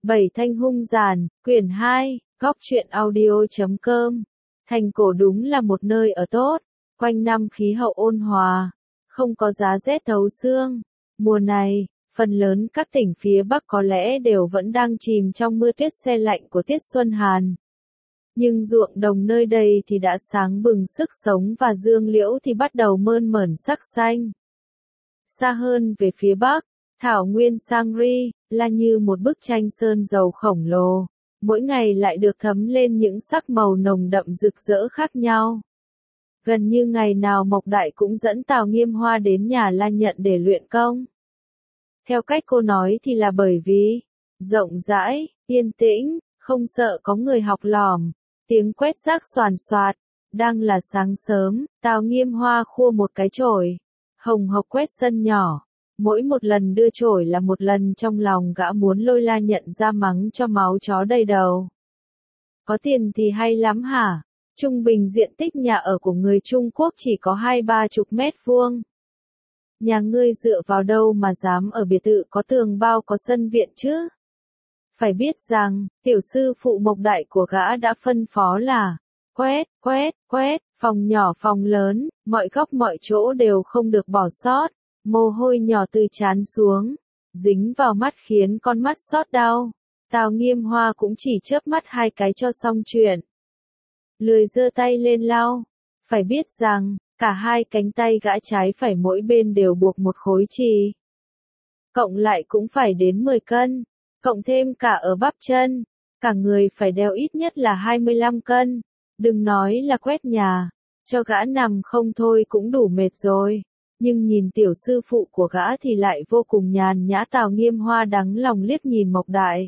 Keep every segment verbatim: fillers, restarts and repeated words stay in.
Bảy thanh hung giàn, quyển hai, góc truyện audio chấm com. Thành Cổ đúng là một nơi ở tốt, quanh năm khí hậu ôn hòa, không có giá rét thấu xương. Mùa này, phần lớn các tỉnh phía Bắc có lẽ đều vẫn đang chìm trong mưa tuyết se lạnh của tiết xuân hàn. Nhưng ruộng đồng nơi đây thì đã sáng bừng sức sống và dương liễu thì bắt đầu mơn mởn sắc xanh. Xa hơn về phía Bắc, thảo nguyên Sangri là như một bức tranh sơn dầu khổng lồ, mỗi ngày lại được thấm lên những sắc màu nồng đậm rực rỡ khác nhau. Gần như ngày nào Mộc Đại cũng dẫn Tào Nghiêm Hoa đến nhà La Nhận để luyện công. Theo cách cô nói thì là bởi vì rộng rãi, yên tĩnh, không sợ có người học lỏm, tiếng quét rác xoàn xoạt. Đang là sáng sớm, Tào Nghiêm Hoa khua một cái chổi, hồng hộc quét sân nhỏ. Mỗi một lần đưa chổi là một lần trong lòng gã muốn lôi La Nhận ra mắng cho máu chó đầy đầu. Có tiền thì hay lắm hả? Trung bình diện tích nhà ở của người Trung Quốc chỉ có hai ba chục mét vuông. Nhà ngươi dựa vào đâu mà dám ở biệt thự có tường bao có sân viện chứ? Phải biết rằng, tiểu sư phụ Mộc Đại của gã đã phân phó là quét, quét, quét, phòng nhỏ phòng lớn, mọi góc mọi chỗ đều không được bỏ sót. Mồ hôi nhỏ từ trán xuống, dính vào mắt khiến con mắt xót đau. Tào Nghiêm Hoa cũng chỉ chớp mắt hai cái cho xong chuyện. Lười giơ tay lên lau. Phải biết rằng, cả hai cánh tay gã trái phải mỗi bên đều buộc một khối chì. Cộng lại cũng phải đến mười cân. Cộng thêm cả ở bắp chân. Cả người phải đeo ít nhất là hai mươi lăm cân. Đừng nói là quét nhà. Cho gã nằm không thôi cũng đủ mệt rồi. Nhưng nhìn tiểu sư phụ của gã thì lại vô cùng nhàn nhã. Tào Nghiêm Hoa đắng lòng liếc nhìn Mộc Đại.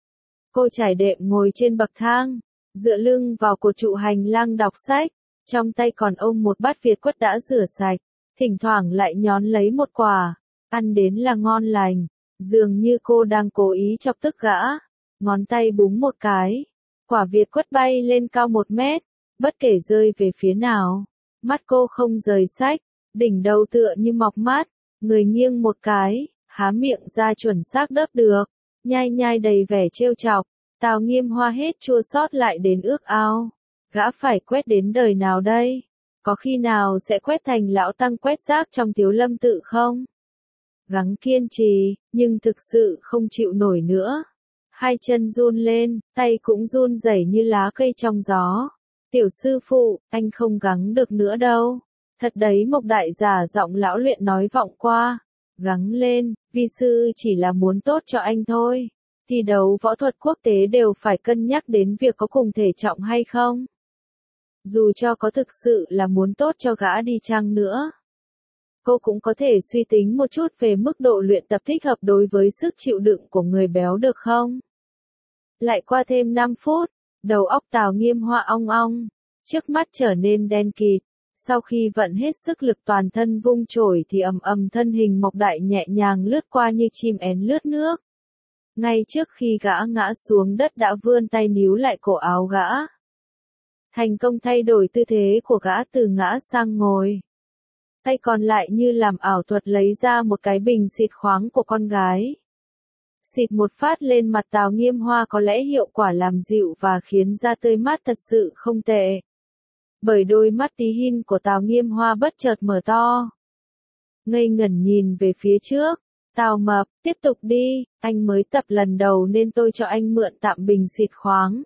Cô trải đệm ngồi trên bậc thang, dựa lưng vào cột trụ hành lang đọc sách, trong tay còn ôm một bát Việt quất đã rửa sạch, thỉnh thoảng lại nhón lấy một quả, ăn đến là ngon lành, dường như cô đang cố ý chọc tức gã, ngón tay búng một cái, quả Việt quất bay lên cao một mét, bất kể rơi về phía nào, mắt cô không rời sách. Đỉnh đầu tựa như mọc mát, người nghiêng một cái, há miệng ra chuẩn xác đớp được, nhai nhai đầy vẻ trêu chọc. Tào Nghiêm Hoa hết chua xót lại đến ước ao. Gã phải quét đến đời nào đây? Có khi nào sẽ quét thành lão tăng quét rác trong Tiếu Lâm tự không? Gắng kiên trì, nhưng thực sự không chịu nổi nữa. Hai chân run lên, tay cũng run rẩy như lá cây trong gió. Tiểu sư phụ, anh không gắng được nữa đâu. Thật đấy, Mộc Đại giả giọng lão luyện nói vọng qua. Gắng lên, vi sư chỉ là muốn tốt cho anh thôi. Thi đấu võ thuật quốc tế đều phải cân nhắc đến việc có cùng thể trọng hay không. Dù cho có thực sự là muốn tốt cho gã đi chăng nữa. Cô cũng có thể suy tính một chút về mức độ luyện tập thích hợp đối với sức chịu đựng của người béo được không? Lại qua thêm năm phút, đầu óc Tào Nghiêm Hoa ong ong, trước mắt trở nên đen kịt. Sau khi vận hết sức lực toàn thân vung chổi thì ầm ầm thân hình Mộc Đại nhẹ nhàng lướt qua như chim én lướt nước. Ngay trước khi gã ngã xuống đất đã vươn tay níu lại cổ áo gã. Thành công thay đổi tư thế của gã từ ngã sang ngồi. Tay còn lại như làm ảo thuật lấy ra một cái bình xịt khoáng của con gái. Xịt một phát lên mặt Tào Nghiêm Hoa có lẽ hiệu quả làm dịu và khiến da tươi mát thật sự không tệ. Bởi đôi mắt tí hin của Tào Nghiêm Hoa bất chợt mở to. Ngây ngẩn nhìn về phía trước. Tào Mập, tiếp tục đi, anh mới tập lần đầu nên tôi cho anh mượn tạm bình xịt khoáng.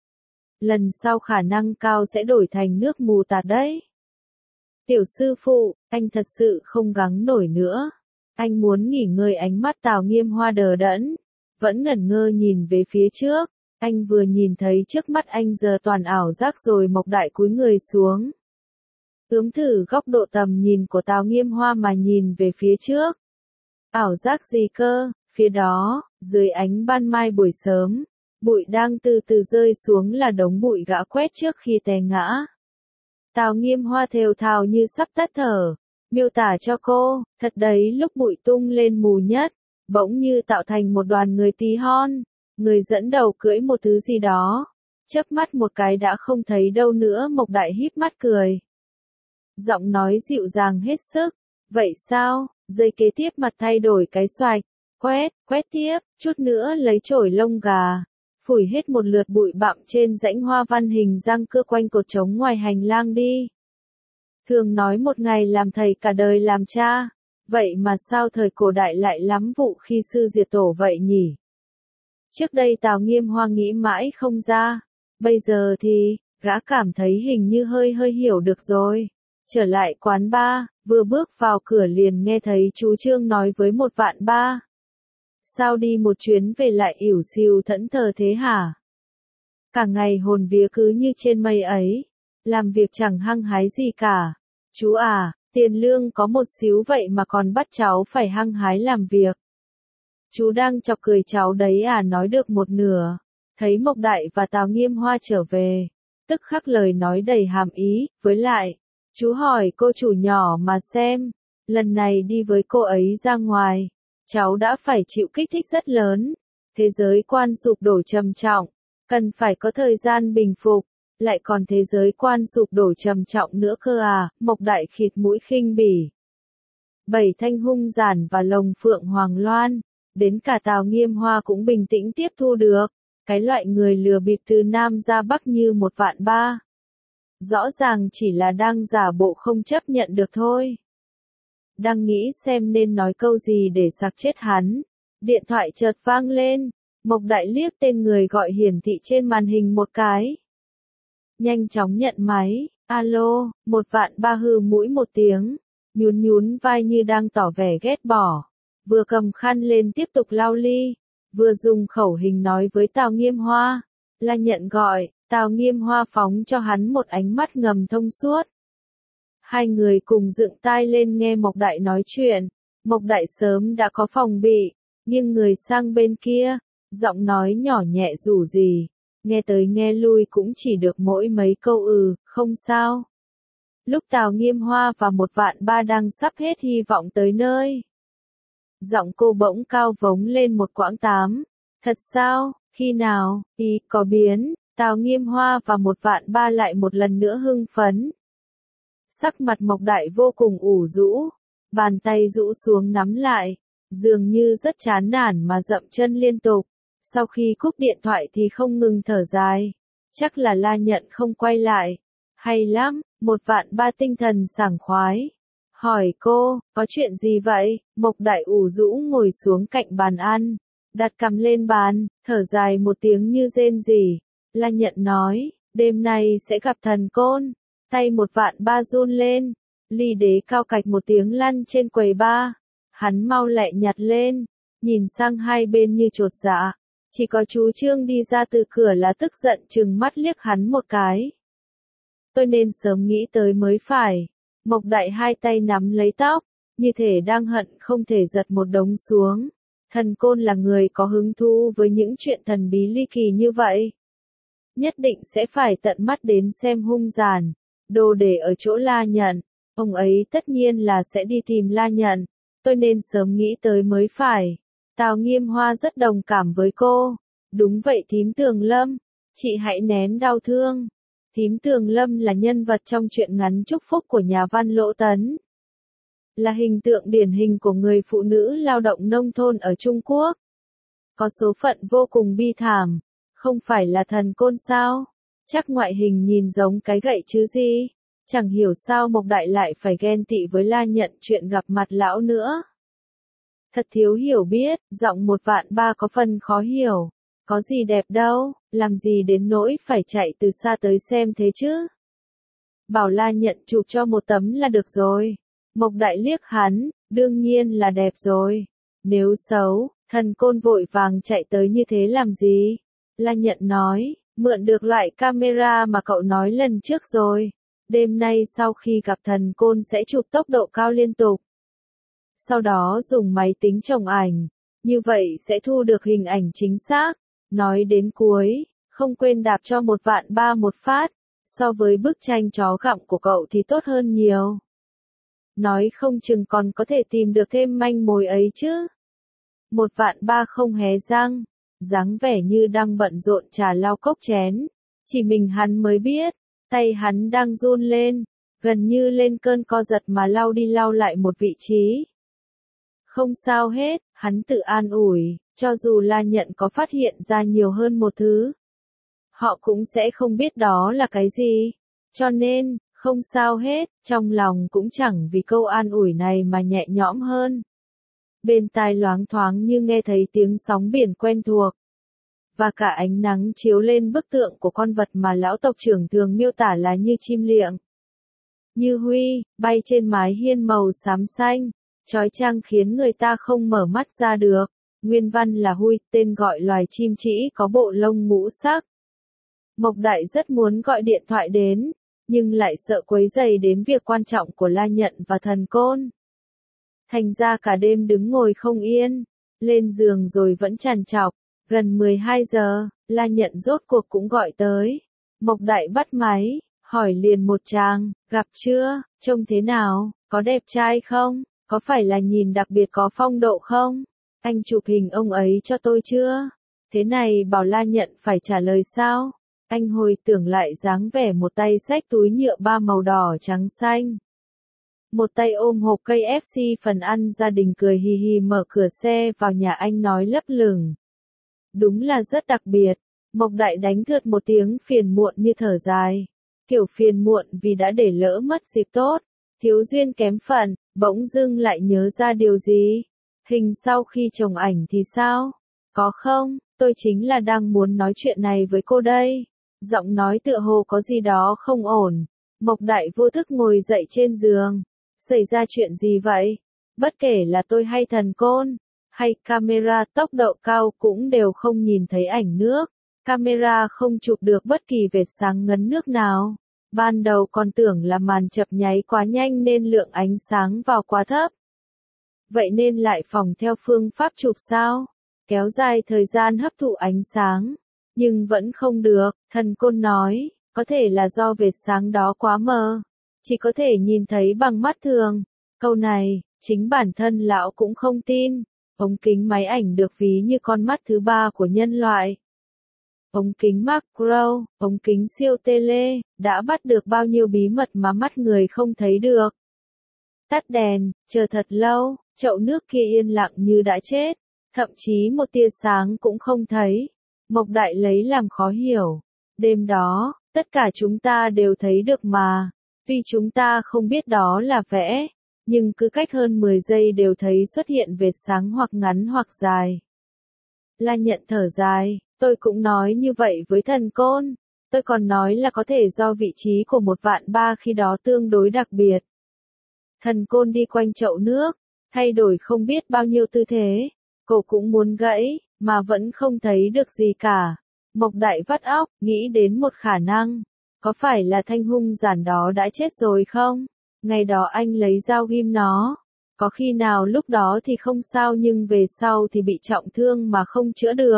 Lần sau khả năng cao sẽ đổi thành nước mù tạt đấy. Tiểu sư phụ, anh thật sự không gắng nổi nữa. Anh muốn nghỉ ngơi. Ánh mắt Tào Nghiêm Hoa đờ đẫn, vẫn ngẩn ngơ nhìn về phía trước. Anh vừa nhìn thấy trước mắt anh giờ toàn ảo giác rồi. Mộc Đại cúi người xuống. Ướm thử góc độ tầm nhìn của Tào Nghiêm Hoa mà nhìn về phía trước. Ảo giác gì cơ? Phía đó, dưới ánh ban mai buổi sớm, bụi đang từ từ rơi xuống là đống bụi gã quét trước khi té ngã. Tào Nghiêm Hoa thều thào như sắp tắt thở, miêu tả cho cô, thật đấy, lúc bụi tung lên mù nhất, bỗng như tạo thành một đoàn người tí hon, người dẫn đầu cưỡi một thứ gì đó, chớp mắt một cái đã không thấy đâu nữa. Mộc Đại híp mắt cười. Giọng nói dịu dàng hết sức, vậy sao? Giây kế tiếp mặt thay đổi cái xoạch, quét, quét tiếp, chút nữa lấy chổi lông gà, phủi hết một lượt bụi bặm trên rãnh hoa văn hình răng cưa quanh cột trống ngoài hành lang đi. Thường nói một ngày làm thầy cả đời làm cha, vậy mà sao thời cổ đại lại lắm vụ khi sư diệt tổ vậy nhỉ? Trước đây Tào Nghiêm Hoa nghĩ mãi không ra, bây giờ thì, gã cảm thấy hình như hơi hơi hiểu được rồi. Trở lại quán bar, vừa bước vào cửa liền nghe thấy chú Trương nói với một vạn ba. Sao đi một chuyến về lại ỉu xìu thẫn thờ thế hả? Cả ngày hồn vía cứ như trên mây ấy, làm việc chẳng hăng hái gì cả. Chú à, tiền lương có một xíu vậy mà còn bắt cháu phải hăng hái làm việc. Chú đang chọc cười cháu đấy à, nói được một nửa. Thấy Mộc Đại và Tào Nghiêm Hoa trở về, tức khắc lời nói đầy hàm ý, với lại, chú hỏi cô chủ nhỏ mà xem, lần này đi với cô ấy ra ngoài, cháu đã phải chịu kích thích rất lớn, thế giới quan sụp đổ trầm trọng, cần phải có thời gian bình phục, lại còn thế giới quan sụp đổ trầm trọng nữa cơ à, Mộc Đại khịt mũi khinh bỉ. Bảy Thanh Hung Giản và Lồng Phượng Hoàng Loan, đến cả Tào Nghiêm Hoa cũng bình tĩnh tiếp thu được, cái loại người lừa bịp từ Nam ra Bắc như một vạn ba. Rõ ràng chỉ là đang giả bộ không chấp nhận được thôi. Đang nghĩ xem nên nói câu gì để sặc chết hắn. Điện thoại chợt vang lên, Mộc Đại liếc tên người gọi hiển thị trên màn hình một cái. Nhanh chóng nhận máy, alo, một vạn ba hừ mũi một tiếng, nhún nhún vai như đang tỏ vẻ ghét bỏ. Vừa cầm khăn lên tiếp tục lau ly, vừa dùng khẩu hình nói với Tào Nghiêm Hoa. Là nhận gọi, Tào Nghiêm Hoa phóng cho hắn một ánh mắt ngầm thông suốt. Hai người cùng dựng tai lên nghe Mộc Đại nói chuyện. Mộc Đại sớm đã có phòng bị, nhưng người sang bên kia, giọng nói nhỏ nhẹ rủ gì, nghe tới nghe lui cũng chỉ được mỗi mấy câu ừ, không sao. Lúc Tào Nghiêm Hoa và một vạn ba đang sắp hết hy vọng tới nơi, giọng cô bỗng cao vống lên một quãng tám. Thật sao, khi nào, ý, có biến, Tào Nghiêm Hoa và một vạn ba lại một lần nữa hưng phấn. Sắc mặt Mộc Đại vô cùng ủ rũ, bàn tay rũ xuống nắm lại, dường như rất chán nản mà dậm chân liên tục. Sau khi cúp điện thoại thì không ngừng thở dài, chắc là La Nhận không quay lại. Hay lắm, một vạn ba tinh thần sảng khoái. Hỏi cô, có chuyện gì vậy? Mộc Đại ủ rũ ngồi xuống cạnh bàn ăn, đặt cằm lên bàn, thở dài một tiếng như rên rỉ. La Nhận nói, đêm nay sẽ gặp thần côn. Tay một vạn ba run lên, ly đế cao cạch một tiếng lăn trên quầy ba. Hắn mau lẹ nhặt lên, nhìn sang hai bên như chột dạ. Chỉ có chú Trương đi ra từ cửa là tức giận trừng mắt liếc hắn một cái. Tôi nên sớm nghĩ tới mới phải. Mộc Đại hai tay nắm lấy tóc, như thể đang hận không thể giật một đống xuống. Thần côn là người có hứng thú với những chuyện thần bí ly kỳ như vậy. Nhất định sẽ phải tận mắt đến xem Hung Giản. Đồ để ở chỗ La Nhận, ông ấy tất nhiên là sẽ đi tìm La Nhận. Tôi nên sớm nghĩ tới mới phải. Tào Nghiêm Hoa rất đồng cảm với cô. Đúng vậy thím Tường Lâm, chị hãy nén đau thương. Thím Tường Lâm là nhân vật trong truyện ngắn Chúc Phúc của nhà văn Lỗ Tấn. Là hình tượng điển hình của người phụ nữ lao động nông thôn ở Trung Quốc. Có số phận vô cùng bi thảm. Không phải là thần côn sao? Chắc ngoại hình nhìn giống cái gậy chứ gì? Chẳng hiểu sao Mộc Đại lại phải ghen tị với La Nhận chuyện gặp mặt lão nữa. Thật thiếu hiểu biết, giọng một vạn ba có phần khó hiểu. Có gì đẹp đâu, làm gì đến nỗi phải chạy từ xa tới xem thế chứ? Bảo La Nhận chụp cho một tấm là được rồi. Mộc Đại liếc hắn, đương nhiên là đẹp rồi. Nếu xấu, thần côn vội vàng chạy tới như thế làm gì? La Nhận nói, mượn được loại camera mà cậu nói lần trước rồi. Đêm nay sau khi gặp thần côn sẽ chụp tốc độ cao liên tục. Sau đó dùng máy tính trồng ảnh. Như vậy sẽ thu được hình ảnh chính xác. Nói đến cuối, không quên đạp cho một vạn ba một phát. So với bức tranh chó gặm của cậu thì tốt hơn nhiều. Nói không chừng còn có thể tìm được thêm manh mối ấy chứ. Một vạn ba không hé răng, dáng vẻ như đang bận rộn trà lau cốc chén. Chỉ mình hắn mới biết, tay hắn đang run lên, gần như lên cơn co giật mà lau đi lau lại một vị trí. Không sao hết, hắn tự an ủi, cho dù La Nhận có phát hiện ra nhiều hơn một thứ, họ cũng sẽ không biết đó là cái gì. Cho nên, không sao hết, trong lòng cũng chẳng vì câu an ủi này mà nhẹ nhõm hơn. Bên tai loáng thoáng như nghe thấy tiếng sóng biển quen thuộc. Và cả ánh nắng chiếu lên bức tượng của con vật mà lão tộc trưởng thường miêu tả là như chim liệng. Như huy, bay trên mái hiên màu xám xanh, chói chang khiến người ta không mở mắt ra được. Nguyên văn là huy, tên gọi loài chim trĩ có bộ lông ngũ sắc. Mộc Đại rất muốn gọi điện thoại đến, nhưng lại sợ quấy rầy đến việc quan trọng của La Nhận và Thần Côn. Thành ra cả đêm đứng ngồi không yên, lên giường rồi vẫn trằn trọc. Gần mười hai giờ, La Nhận rốt cuộc cũng gọi tới. Mộc Đại bắt máy, hỏi liền một tràng, gặp chưa, trông thế nào, có đẹp trai không, có phải là nhìn đặc biệt có phong độ không, anh chụp hình ông ấy cho tôi chưa? Thế này bảo La Nhận phải trả lời sao? Anh hồi tưởng lại dáng vẻ một tay xách túi nhựa ba màu đỏ trắng xanh. Một tay ôm hộp cây ép xê phần ăn gia đình cười hì hì mở cửa xe vào nhà anh nói lấp lửng. Đúng là rất đặc biệt. Mộc Đại đánh thượt một tiếng phiền muộn như thở dài. Kiểu phiền muộn vì đã để lỡ mất dịp tốt. Thiếu duyên kém phận, bỗng dưng lại nhớ ra điều gì. Hình sau khi chồng ảnh thì sao? Có không? Tôi chính là đang muốn nói chuyện này với cô đây. Giọng nói tựa hồ có gì đó không ổn. Mộc Đại vô thức ngồi dậy trên giường. Xảy ra chuyện gì vậy? Bất kể là tôi hay Thần Côn, hay camera tốc độ cao cũng đều không nhìn thấy ảnh nước. Camera không chụp được bất kỳ vệt sáng ngấn nước nào. Ban đầu còn tưởng là màn chập nháy quá nhanh nên lượng ánh sáng vào quá thấp. Vậy nên lại phòng theo phương pháp chụp sao? Kéo dài thời gian hấp thụ ánh sáng. Nhưng vẫn không được, Thần Côn nói, có thể là do vệt sáng đó quá mờ. Chỉ có thể nhìn thấy bằng mắt thường. Câu này, chính bản thân lão cũng không tin. Ống kính máy ảnh được ví như con mắt thứ ba của nhân loại. Ống kính macro, ống kính siêu tele, đã bắt được bao nhiêu bí mật mà mắt người không thấy được. Tắt đèn, chờ thật lâu, chậu nước kia yên lặng như đã chết. Thậm chí một tia sáng cũng không thấy. Mộc Đại lấy làm khó hiểu. Đêm đó, tất cả chúng ta đều thấy được mà. Tuy chúng ta không biết đó là vẽ, nhưng cứ cách hơn mười giây đều thấy xuất hiện vệt sáng hoặc ngắn hoặc dài. La Nhận thở dài, tôi cũng nói như vậy với Thần Côn. Tôi còn nói là có thể do vị trí của một vạn ba khi đó tương đối đặc biệt. Thần Côn đi quanh chậu nước, thay đổi không biết bao nhiêu tư thế. Cô cũng muốn gãy, mà vẫn không thấy được gì cả. Mộc Đại vắt óc, nghĩ đến một khả năng. Có phải là thanh hung giản đó đã chết rồi không? Ngày đó anh lấy dao ghim nó. Có khi nào lúc đó thì không sao nhưng về sau thì bị trọng thương mà không chữa được.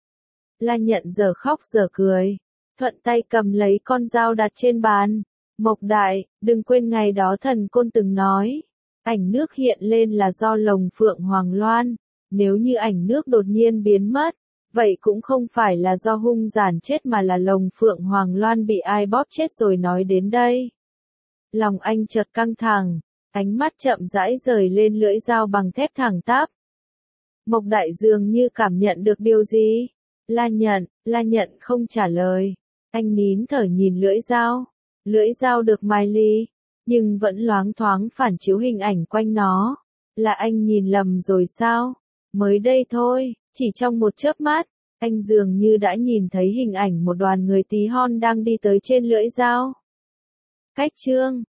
La Nhận giờ khóc giờ cười. Thuận tay cầm lấy con dao đặt trên bàn. Mộc Đại, đừng quên ngày đó Thần Côn từng nói. Ảnh nước hiện lên là do lồng phượng Hoàng Loan. Nếu như ảnh nước đột nhiên biến mất, vậy cũng không phải là do hung giản chết mà là lồng phượng Hoàng Loan bị ai bóp chết rồi. Nói đến đây. Lòng anh chợt căng thẳng, ánh mắt chậm rãi rời lên lưỡi dao bằng thép thẳng tắp. Mộc Đại dường như cảm nhận được điều gì. La Nhận, La Nhận không trả lời. Anh nín thở nhìn lưỡi dao. Lưỡi dao được mài ly, nhưng vẫn loáng thoáng phản chiếu hình ảnh quanh nó. Là anh nhìn lầm rồi sao? Mới đây thôi, chỉ trong một chớp mắt, anh dường như đã nhìn thấy hình ảnh một đoàn người tí hon đang đi tới trên lưỡi dao. Cách chương